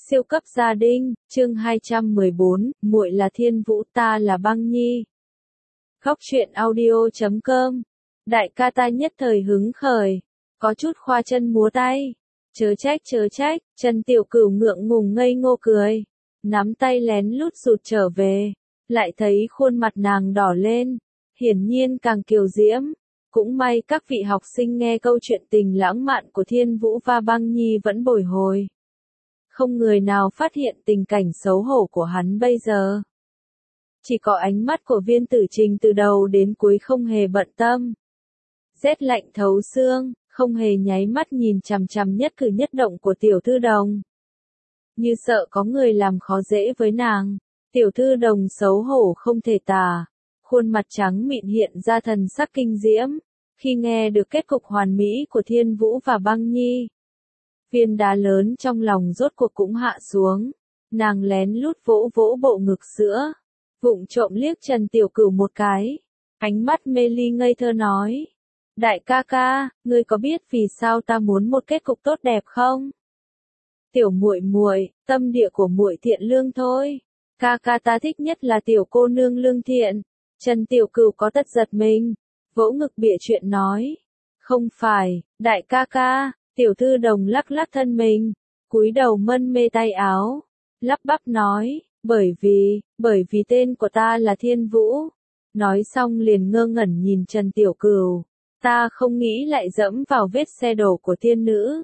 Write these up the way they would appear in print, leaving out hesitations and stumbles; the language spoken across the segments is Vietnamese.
Siêu cấp gia đình, chương 214, muội là Thiên Vũ, ta là Băng Nhi. Khóc chuyện audio.com. Đại ca ta nhất thời hứng khởi, có chút khoa chân múa tay. Chớ trách, Trần Tiểu Cửu ngượng ngùng ngây ngô cười, nắm tay lén lút rụt trở về, lại thấy khuôn mặt nàng đỏ lên, hiển nhiên càng kiều diễm. Cũng may các vị học sinh nghe câu chuyện tình lãng mạn của Thiên Vũ và Băng Nhi vẫn bồi hồi. Không người nào phát hiện tình cảnh xấu hổ của hắn bây giờ. Chỉ có ánh mắt của Viên Tử Trình từ đầu đến cuối không hề bận tâm. Rét lạnh thấu xương, không hề nháy mắt nhìn chằm chằm nhất cử nhất động của Tiểu Thư Đồng. Như sợ có người làm khó dễ với nàng, Tiểu Thư Đồng xấu hổ không thể tả, khuôn mặt trắng mịn hiện ra thần sắc kinh diễm, khi nghe được kết cục hoàn mỹ của Thiên Vũ và Băng Nhi. Viên đá lớn trong lòng rốt cuộc cũng hạ xuống, nàng lén lút vỗ vỗ bộ ngực sữa, vụng trộm liếc Trần Tiểu Cửu một cái, ánh mắt mê ly ngây thơ nói: Đại ca ca, ngươi có biết vì sao ta muốn một kết cục tốt đẹp không? Tiểu muội muội, tâm địa của muội thiện lương thôi, ca ca ta thích nhất là tiểu cô nương lương thiện. Trần Tiểu Cửu có tất giật mình, vỗ ngực bịa chuyện nói: Không phải, đại ca ca. Tiểu Thư Đồng lắc lắc thân mình, cúi đầu mân mê tay áo, lắp bắp nói: bởi vì tên của ta là Thiên Vũ. Nói xong liền ngơ ngẩn nhìn Trần Tiểu Cửu, ta không nghĩ lại dẫm vào vết xe đổ của tiên nữ.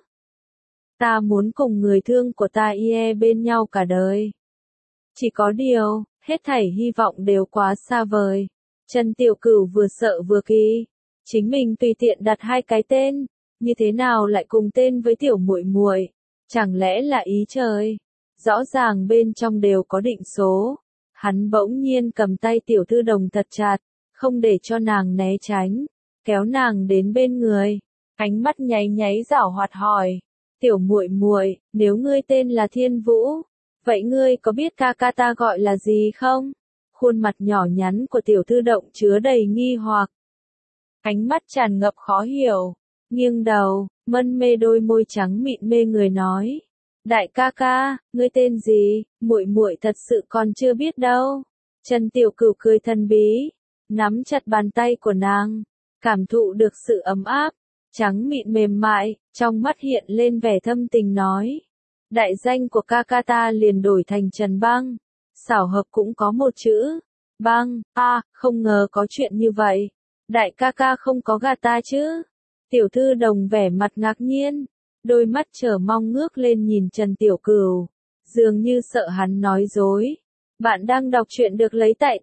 Ta muốn cùng người thương của ta bên nhau cả đời. Chỉ có điều, hết thảy hy vọng đều quá xa vời. Trần Tiểu Cửu vừa sợ vừa kỳ, chính mình tùy tiện đặt hai cái tên, như thế nào lại cùng tên với tiểu muội muội? Chẳng lẽ là ý trời? Rõ ràng bên trong đều có định số. Hắn bỗng nhiên cầm tay Tiểu Thư Đồng thật chặt, không để cho nàng né tránh, kéo nàng đến bên người, ánh mắt nháy nháy giảo hoạt hỏi: Tiểu muội muội, nếu ngươi tên là Thiên Vũ, vậy ngươi có biết ca ca ta gọi là gì không? Khuôn mặt nhỏ nhắn của Tiểu Thư Đồng chứa đầy nghi hoặc, ánh mắt tràn ngập khó hiểu. Nghiêng đầu, mân mê đôi môi trắng mịn mê người nói: Đại ca ca, ngươi tên gì? Muội muội thật sự còn chưa biết đâu. Trần Tiểu Cửu cười thần bí, nắm chặt bàn tay của nàng, cảm thụ được sự ấm áp, trắng mịn mềm mại, trong mắt hiện lên vẻ thâm tình nói: Đại danh của ca ca ta liền đổi thành Trần Băng, xảo hợp cũng có một chữ Băng. Không ngờ có chuyện như vậy. Đại ca ca không có gạt ta chứ? Tiểu Thư Đồng vẻ mặt ngạc nhiên, đôi mắt chờ mong ngước lên nhìn Trần Tiểu Cửu, dường như sợ hắn nói dối. Bạn đang đọc truyện được lấy tại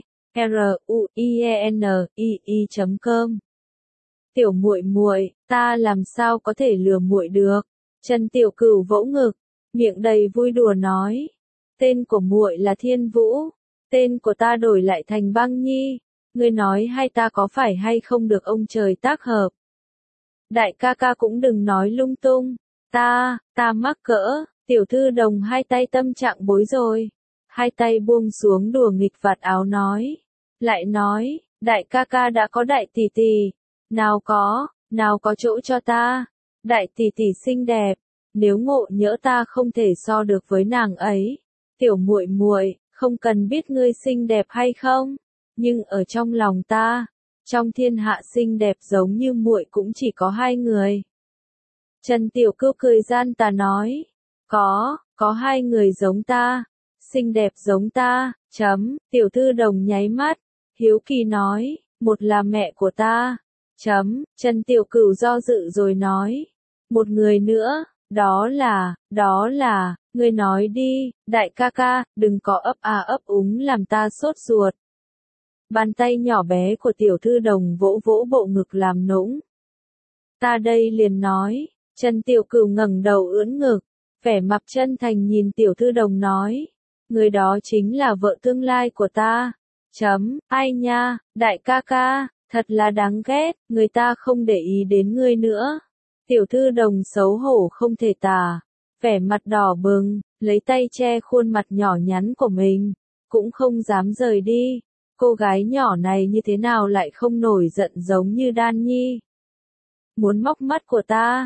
truienii.com. Tiểu muội muội, ta làm sao có thể lừa muội được? Trần Tiểu Cửu vỗ ngực, miệng đầy vui đùa nói: Tên của muội là Thiên Vũ, tên của ta đổi lại thành Băng Nhi. Ngươi nói hai ta có phải hay không được ông trời tác hợp? Đại ca ca cũng đừng nói lung tung, ta mắc cỡ. Tiểu Thư Đồng hai tay tâm trạng bối rồi, hai tay buông xuống đùa nghịch vạt áo nói, lại nói: Đại ca ca đã có đại tỷ tỷ, nào có chỗ cho ta. Đại tỷ tỷ xinh đẹp, nếu ngộ nhỡ ta không thể so được với nàng ấy. Tiểu muội muội, không cần biết ngươi xinh đẹp hay không, nhưng ở trong lòng ta, trong thiên hạ xinh đẹp giống như muội cũng chỉ có hai người. Trần Tiểu Cửu cười gian tà nói: Có hai người giống ta, xinh đẹp giống ta. Tiểu Thư Đồng nháy mắt, hiếu kỳ nói: Một là mẹ của ta. Trần Tiểu Cửu do dự rồi nói: Một người nữa, đó là, ngươi nói đi, đại ca ca, đừng có ấp úng làm ta sốt ruột. Bàn tay nhỏ bé của Tiểu Thư Đồng vỗ vỗ bộ ngực làm nũng. Ta đây liền nói. Trần Tiểu Cửu ngẩng đầu ưỡn ngực, vẻ mặt chân thành nhìn Tiểu Thư Đồng nói: Người đó chính là vợ tương lai của ta. Ai nha, đại ca ca, thật là đáng ghét, người ta không để ý đến ngươi nữa. Tiểu Thư Đồng xấu hổ không thể tả, vẻ mặt đỏ bừng, lấy tay che khuôn mặt nhỏ nhắn của mình, cũng không dám rời đi. Cô gái nhỏ này như thế nào lại không nổi giận giống như Đan Nhi? Muốn móc mắt của ta?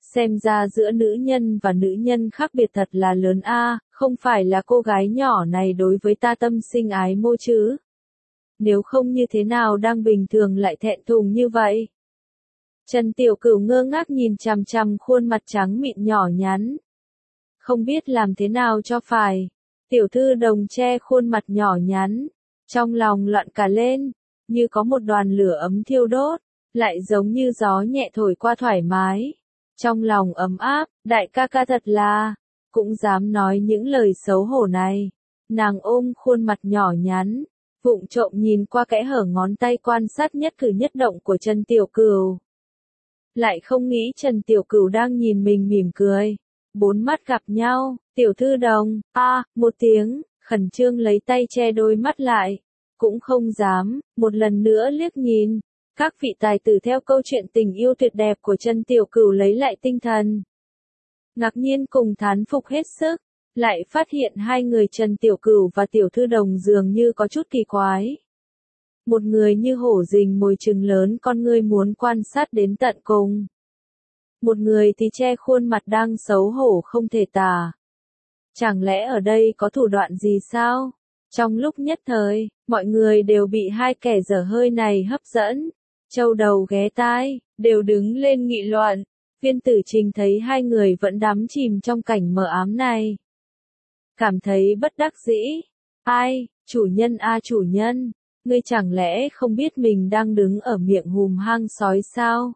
Xem ra giữa nữ nhân và nữ nhân khác biệt thật là lớn a, không phải là cô gái nhỏ này đối với ta tâm sinh ái mộ chứ. Nếu không như thế nào đang bình thường lại thẹn thùng như vậy. Trần Tiểu Cửu ngơ ngác nhìn chằm chằm khuôn mặt trắng mịn nhỏ nhắn. Không biết làm thế nào cho phải. Tiểu thư đồng che khuôn mặt nhỏ nhắn. Trong lòng loạn cả lên. Như có một đoàn lửa ấm thiêu đốt. Lại giống như gió nhẹ thổi qua thoải mái. Trong lòng ấm áp, đại ca ca thật là. Cũng dám nói những lời xấu hổ này. Nàng ôm khuôn mặt nhỏ nhắn. Vụng trộm nhìn qua kẽ hở ngón tay quan sát nhất cử nhất động của Trần Tiểu Cửu. Lại không nghĩ Trần Tiểu Cửu đang nhìn mình mỉm cười. Bốn mắt gặp nhau, tiểu thư đồng, một tiếng, khẩn trương lấy tay che đôi mắt lại. Cũng không dám, một lần nữa liếc nhìn. Các vị tài tử theo câu chuyện tình yêu tuyệt đẹp của Trần Tiểu Cửu lấy lại tinh thần. Ngạc nhiên cùng thán phục hết sức, lại phát hiện hai người Trần Tiểu Cửu và tiểu thư đồng dường như có chút kỳ quái. Một người như hổ rình mồi trừng lớn con ngươi muốn quan sát đến tận cùng. Một người thì che khuôn mặt đang xấu hổ không thể tả. Chẳng lẽ ở đây có thủ đoạn gì sao? Trong lúc nhất thời, mọi người đều bị hai kẻ dở hơi này hấp dẫn. Châu đầu ghé tai, đều đứng lên nghị luận. Viên Tử Trình thấy hai người vẫn đắm chìm trong cảnh mờ ám này. Cảm thấy bất đắc dĩ. Ai, chủ nhân chủ nhân, ngươi chẳng lẽ không biết mình đang đứng ở miệng hùm hang sói sao?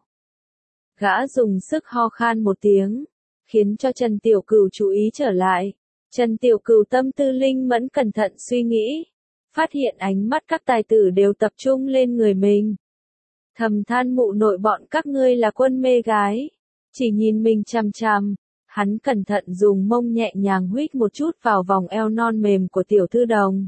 Gã dùng sức ho khan một tiếng, khiến cho Trần Tiểu Cửu chú ý trở lại. Trần Tiểu Cửu tâm tư linh mẫn cẩn thận suy nghĩ, phát hiện ánh mắt các tài tử đều tập trung lên người mình. Thầm than mụ nội bọn các ngươi là quân mê gái, chỉ nhìn mình chằm chằm. Hắn cẩn thận dùng mông nhẹ nhàng huých một chút vào vòng eo non mềm của tiểu thư đồng.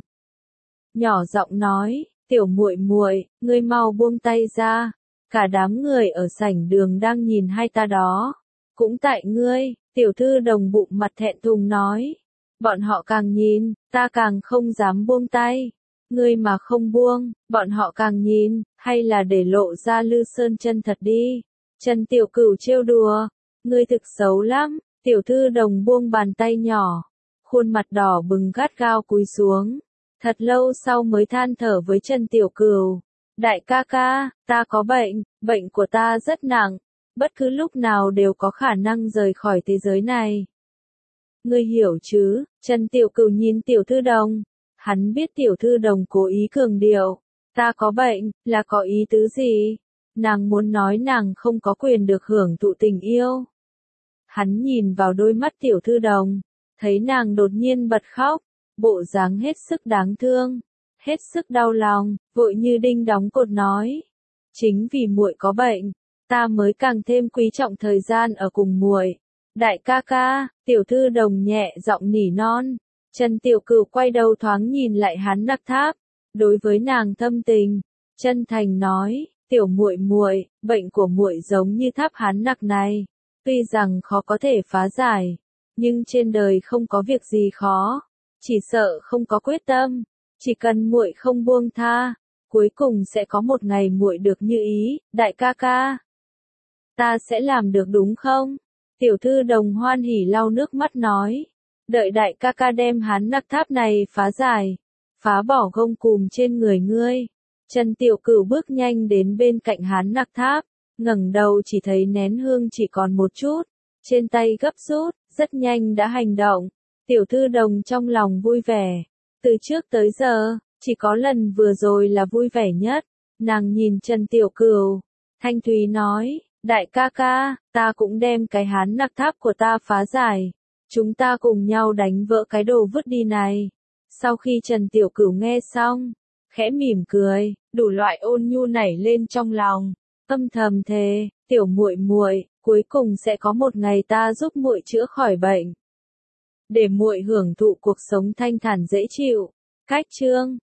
Nhỏ giọng nói, tiểu muội muội, ngươi mau buông tay ra. Cả đám người ở sảnh đường đang nhìn hai ta đó. Cũng tại ngươi, tiểu thư đồng bụng mặt thẹn thùng nói. Bọn họ càng nhìn, ta càng không dám buông tay. Ngươi mà không buông, bọn họ càng nhìn, hay là để lộ ra Lư Sơn chân thật đi. Trần Tiểu Cửu trêu đùa, ngươi thực xấu lắm. Tiểu thư đồng buông bàn tay nhỏ, khuôn mặt đỏ bừng gắt gao cúi xuống. Thật lâu sau mới than thở với Trần Tiểu Cửu. Đại ca ca, ta có bệnh, bệnh của ta rất nặng, bất cứ lúc nào đều có khả năng rời khỏi thế giới này. Ngươi hiểu chứ? Trần Tiểu Cửu nhìn tiểu thư đồng. Hắn biết tiểu thư đồng cố ý cường điệu. Ta có bệnh, là có ý tứ gì? Nàng muốn nói nàng không có quyền được hưởng thụ tình yêu. Hắn nhìn vào đôi mắt tiểu thư đồng, thấy nàng đột nhiên bật khóc, bộ dáng hết sức đáng thương, hết sức đau lòng, vội như đinh đóng cột nói: "Chính vì muội có bệnh, ta mới càng thêm quý trọng thời gian ở cùng muội." "Đại ca ca." Tiểu thư đồng nhẹ giọng nỉ non. Trần Tiểu Cửu quay đầu thoáng nhìn lại hắn Nặc Tháp, đối với nàng thâm tình, chân thành nói: "Tiểu muội muội, bệnh của muội giống như tháp Hán Nặc này. Tuy rằng khó có thể phá giải, nhưng trên đời không có việc gì khó, chỉ sợ không có quyết tâm, chỉ cần muội không buông tha, cuối cùng sẽ có một ngày muội được như ý." "Đại ca ca, ta sẽ làm được đúng không?" Tiểu thư đồng hoan hỉ lau nước mắt nói. "Đợi đại ca ca đem Hán Nặc Tháp này phá giải, phá bỏ gông cùm trên người ngươi." Trần Tiểu Cửu bước nhanh đến bên cạnh Hán Nặc Tháp. Ngẩng đầu chỉ thấy nén hương chỉ còn một chút, trên tay gấp rút, rất nhanh đã hành động. Tiểu thư đồng trong lòng vui vẻ, từ trước tới giờ, chỉ có lần vừa rồi là vui vẻ nhất. Nàng nhìn Trần Tiểu Cửu, thanh thúy nói: "Đại ca ca, ta cũng đem cái Hán Nặc Tháp của ta phá giải, chúng ta cùng nhau đánh vỡ cái đồ vứt đi này." Sau khi Trần Tiểu Cửu nghe xong, khẽ mỉm cười, đủ loại ôn nhu nảy lên trong lòng. Âm thầm thề, tiểu muội muội, cuối cùng sẽ có một ngày ta giúp muội chữa khỏi bệnh, để muội hưởng thụ cuộc sống thanh thản dễ chịu. Cách chương